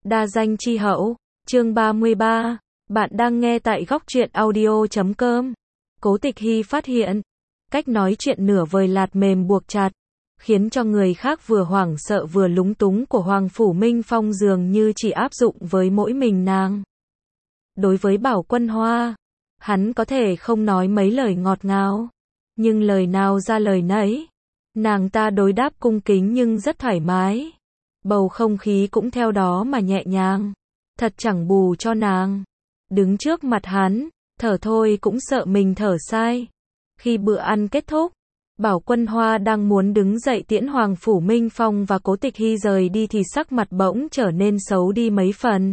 Đa danh chi hậu, chương 33. Bạn đang nghe tại góc truyện audio.com. Cố Tịch Hy phát hiện, cách nói chuyện nửa vời lạt mềm buộc chặt, khiến cho người khác vừa hoảng sợ vừa lúng túng của Hoàng Phủ Minh Phong dường như chỉ áp dụng với mỗi mình nàng. Đối với Bảo Quân Hoa, hắn có thể không nói mấy lời ngọt ngào, nhưng lời nào ra lời nấy. Nàng ta đối đáp cung kính nhưng rất thoải mái. Bầu không khí cũng theo đó mà nhẹ nhàng. Thật chẳng bù cho nàng. Đứng trước mặt hắn, thở thôi cũng sợ mình thở sai. Khi bữa ăn kết thúc, Bảo Quân Hoa đang muốn đứng dậy tiễn Hoàng Phủ Minh Phong và Cố Tịch Hy rời đi thì sắc mặt bỗng trở nên xấu đi mấy phần.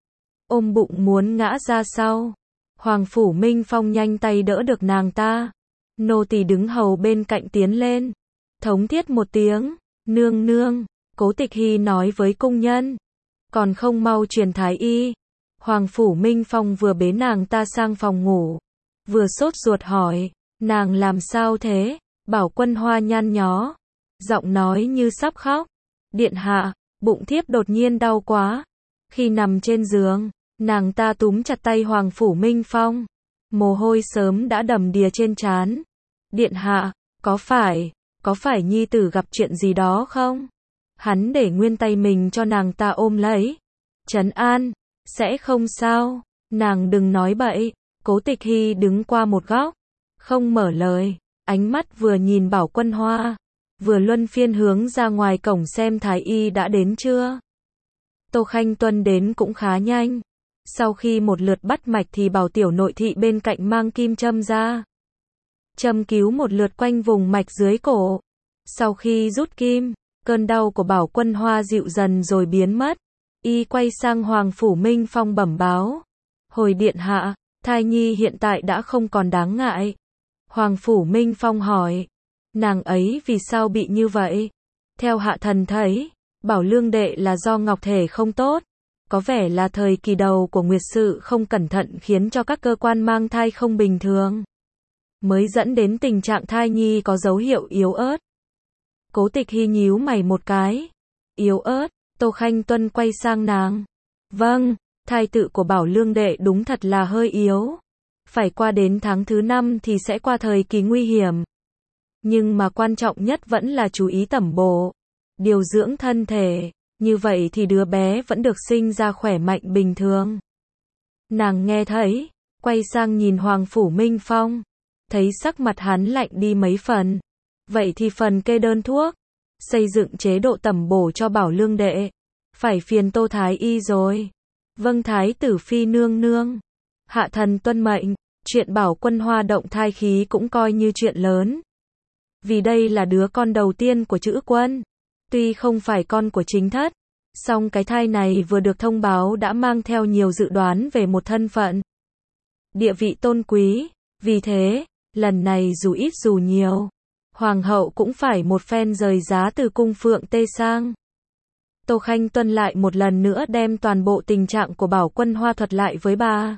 Ôm bụng muốn ngã ra sau. Hoàng Phủ Minh Phong nhanh tay đỡ được nàng ta. Nô tỳ đứng hầu bên cạnh tiến lên. Thống thiết một tiếng, nương nương, Cố Tịch Hy nói với cung nhân. Còn không mau truyền thái y. Hoàng Phủ Minh Phong vừa bế nàng ta sang phòng ngủ, vừa sốt ruột hỏi, nàng làm sao thế? Bảo Quân Hoa nhăn nhó, giọng nói như sắp khóc. Điện hạ, bụng thiếp đột nhiên đau quá. Khi nằm trên giường, nàng ta túm chặt tay Hoàng Phủ Minh Phong. Mồ hôi sớm đã đầm đìa trên trán. Điện hạ, có phải nhi tử gặp chuyện gì đó không? Hắn để nguyên tay mình cho nàng ta ôm lấy. Trấn an, sẽ không sao, nàng đừng nói bậy. Cố Tịch Hy đứng qua một góc, không mở lời, ánh mắt vừa nhìn Bảo Quân Hoa, vừa luân phiên hướng ra ngoài cổng xem thái y đã đến chưa. Tô Khanh Tuân đến cũng khá nhanh. Sau khi một lượt bắt mạch thì bảo tiểu nội thị bên cạnh mang kim châm ra. Châm cứu một lượt quanh vùng mạch dưới cổ. Sau khi rút kim, cơn đau của Bảo Quân Hoa dịu dần rồi biến mất. Y quay sang Hoàng Phủ Minh Phong bẩm báo. Hồi điện hạ, thai nhi hiện tại đã không còn đáng ngại. Hoàng Phủ Minh Phong hỏi, nàng ấy vì sao bị như vậy? Theo hạ thần thấy, Bảo Lương đệ là do ngọc thể không tốt. Có vẻ là thời kỳ đầu của nguyệt sự không cẩn thận khiến cho các cơ quan mang thai không bình thường, mới dẫn đến tình trạng thai nhi có dấu hiệu yếu ớt. Cố Tịch Hy nhíu mày một cái. Yếu ớt? Tô Khanh Tuân quay sang nàng. Vâng, thai tự của Bảo Lương đệ đúng thật là hơi yếu. Phải qua đến tháng thứ 5 thì sẽ qua thời kỳ nguy hiểm. Nhưng mà quan trọng nhất vẫn là chú ý tẩm bổ, điều dưỡng thân thể. Như vậy thì đứa bé vẫn được sinh ra khỏe mạnh bình thường. Nàng nghe thấy, quay sang nhìn Hoàng Phủ Minh Phong. Thấy sắc mặt hắn lạnh đi mấy phần. Vậy thì phần kê đơn thuốc, xây dựng chế độ tẩm bổ cho Bảo Lương đệ, phải phiền Tô Thái y rồi. Vâng thái tử phi nương nương. Hạ thần tuân mệnh. Chuyện Bảo Quân Hoa động thai khí cũng coi như chuyện lớn. Vì đây là đứa con đầu tiên của Chữ Quân. Tuy không phải con của chính thất, song cái thai này vừa được thông báo đã mang theo nhiều dự đoán về một thân phận, địa vị tôn quý. Vì thế, lần này dù ít dù nhiều, Hoàng hậu cũng phải một phen rời giá từ cung Phượng Tê sang. Tô Khanh Tuân lại một lần nữa đem toàn bộ tình trạng của Bảo Quân Hoa thuật lại với bà.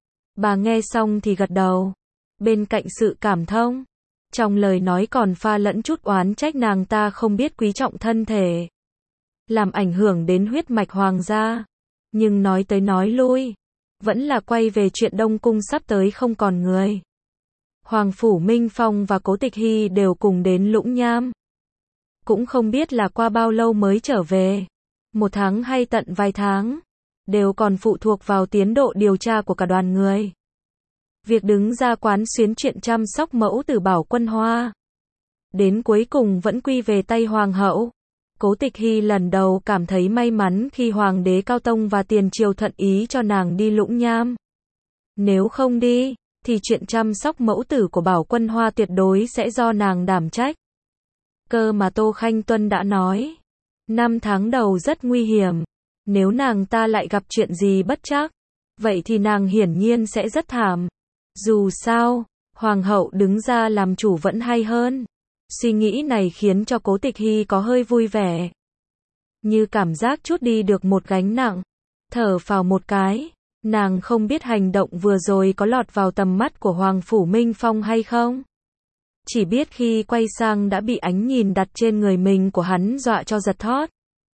Bà nghe xong thì gật đầu. Bên cạnh sự cảm thông, trong lời nói còn pha lẫn chút oán trách nàng ta không biết quý trọng thân thể, làm ảnh hưởng đến huyết mạch hoàng gia. Nhưng nói tới nói lui, vẫn là quay về chuyện Đông Cung sắp tới không còn người. Hoàng Phủ Minh Phong và Cố Tịch Hy đều cùng đến Lũng Nham. Cũng không biết là qua bao lâu mới trở về. 1 tháng hay tận vài tháng, đều còn phụ thuộc vào tiến độ điều tra của cả đoàn người. Việc đứng ra quán xuyến chuyện chăm sóc mẫu tử Bảo Quân Hoa, đến cuối cùng vẫn quy về tay Hoàng hậu. Cố Tịch Hy lần đầu cảm thấy may mắn khi Hoàng đế Cao Tông và Tiền Triều thuận ý cho nàng đi Lũng Nham. Nếu không đi, thì chuyện chăm sóc mẫu tử của Bảo Quân Hoa tuyệt đối sẽ do nàng đảm trách. Cơ mà Tô Khanh Tuân đã nói, 5 tháng đầu rất nguy hiểm. Nếu nàng ta lại gặp chuyện gì bất trắc, vậy thì nàng hiển nhiên sẽ rất thảm. Dù sao, Hoàng hậu đứng ra làm chủ vẫn hay hơn. Suy nghĩ này khiến cho Cố Tịch Hy có hơi vui vẻ. Như cảm giác trút đi được một gánh nặng. Thở phào một cái. Nàng không biết hành động vừa rồi có lọt vào tầm mắt của Hoàng Phủ Minh Phong hay không. Chỉ biết khi quay sang đã bị ánh nhìn đặt trên người mình của hắn dọa cho giật thót.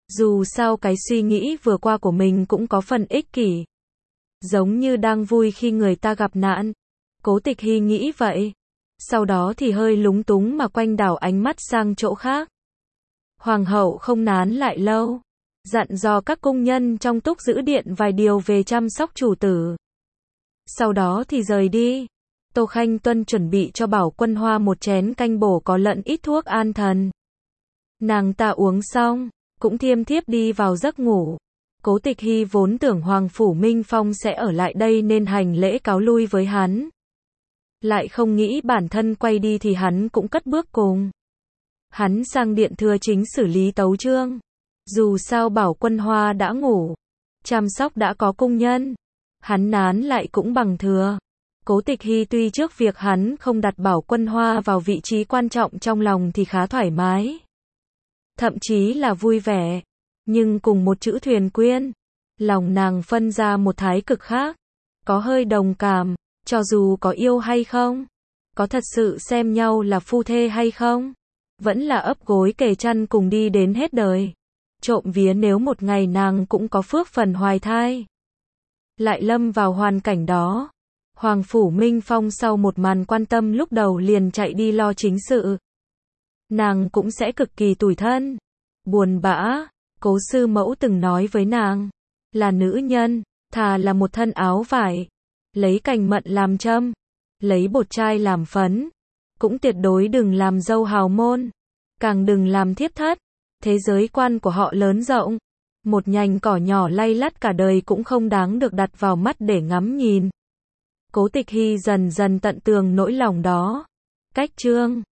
Dù sao cái suy nghĩ vừa qua của mình cũng có phần ích kỷ. Giống như đang vui khi người ta gặp nạn. Cố Tịch Hy nghĩ vậy. Sau đó thì hơi lúng túng mà quanh đảo ánh mắt sang chỗ khác. Hoàng hậu không nán lại lâu. Dặn dò các cung nhân trong túc giữ điện vài điều về chăm sóc chủ tử. Sau đó thì rời đi. Tô Khanh Tuân chuẩn bị cho Bảo Quân Hoa một chén canh bổ có lẫn ít thuốc an thần. Nàng ta uống xong, cũng thiêm thiếp đi vào giấc ngủ. Cố Tịch Hy vốn tưởng Hoàng Phủ Minh Phong sẽ ở lại đây nên hành lễ cáo lui với hắn. Lại không nghĩ bản thân quay đi thì hắn cũng cất bước cùng. Hắn sang điện thưa chính xử lý tấu chương. Dù sao Bảo Quân Hoa đã ngủ, chăm sóc đã có cung nhân, hắn nán lại cũng bằng thừa. Cố Tịch Hy tuy trước việc hắn không đặt Bảo Quân Hoa vào vị trí quan trọng trong lòng thì khá thoải mái. Thậm chí là vui vẻ. Nhưng cùng một chữ Thuyền Quyên, lòng nàng phân ra một thái cực khác. Có hơi đồng cảm, cho dù có yêu hay không, có thật sự xem nhau là phu thê hay không, vẫn là ấp gối kề chăn cùng đi đến hết đời. Trộm vía nếu một ngày nàng cũng có phước phần hoài thai. Lại lâm vào hoàn cảnh đó. Hoàng Phủ Minh Phong sau một màn quan tâm lúc đầu liền chạy đi lo chính sự. Nàng cũng sẽ cực kỳ tủi thân, buồn bã. Cố sư mẫu từng nói với nàng, là nữ nhân, thà là một thân áo vải, lấy cành mận làm châm, lấy bột chai làm phấn, cũng tuyệt đối đừng làm dâu hào môn, càng đừng làm thiếp thất. Thế giới quan của họ lớn rộng, một nhành cỏ nhỏ lay lắt cả đời cũng không đáng được đặt vào mắt để ngắm nhìn. Cố Tịch Hy dần dần tận tường nỗi lòng đó. Cách chương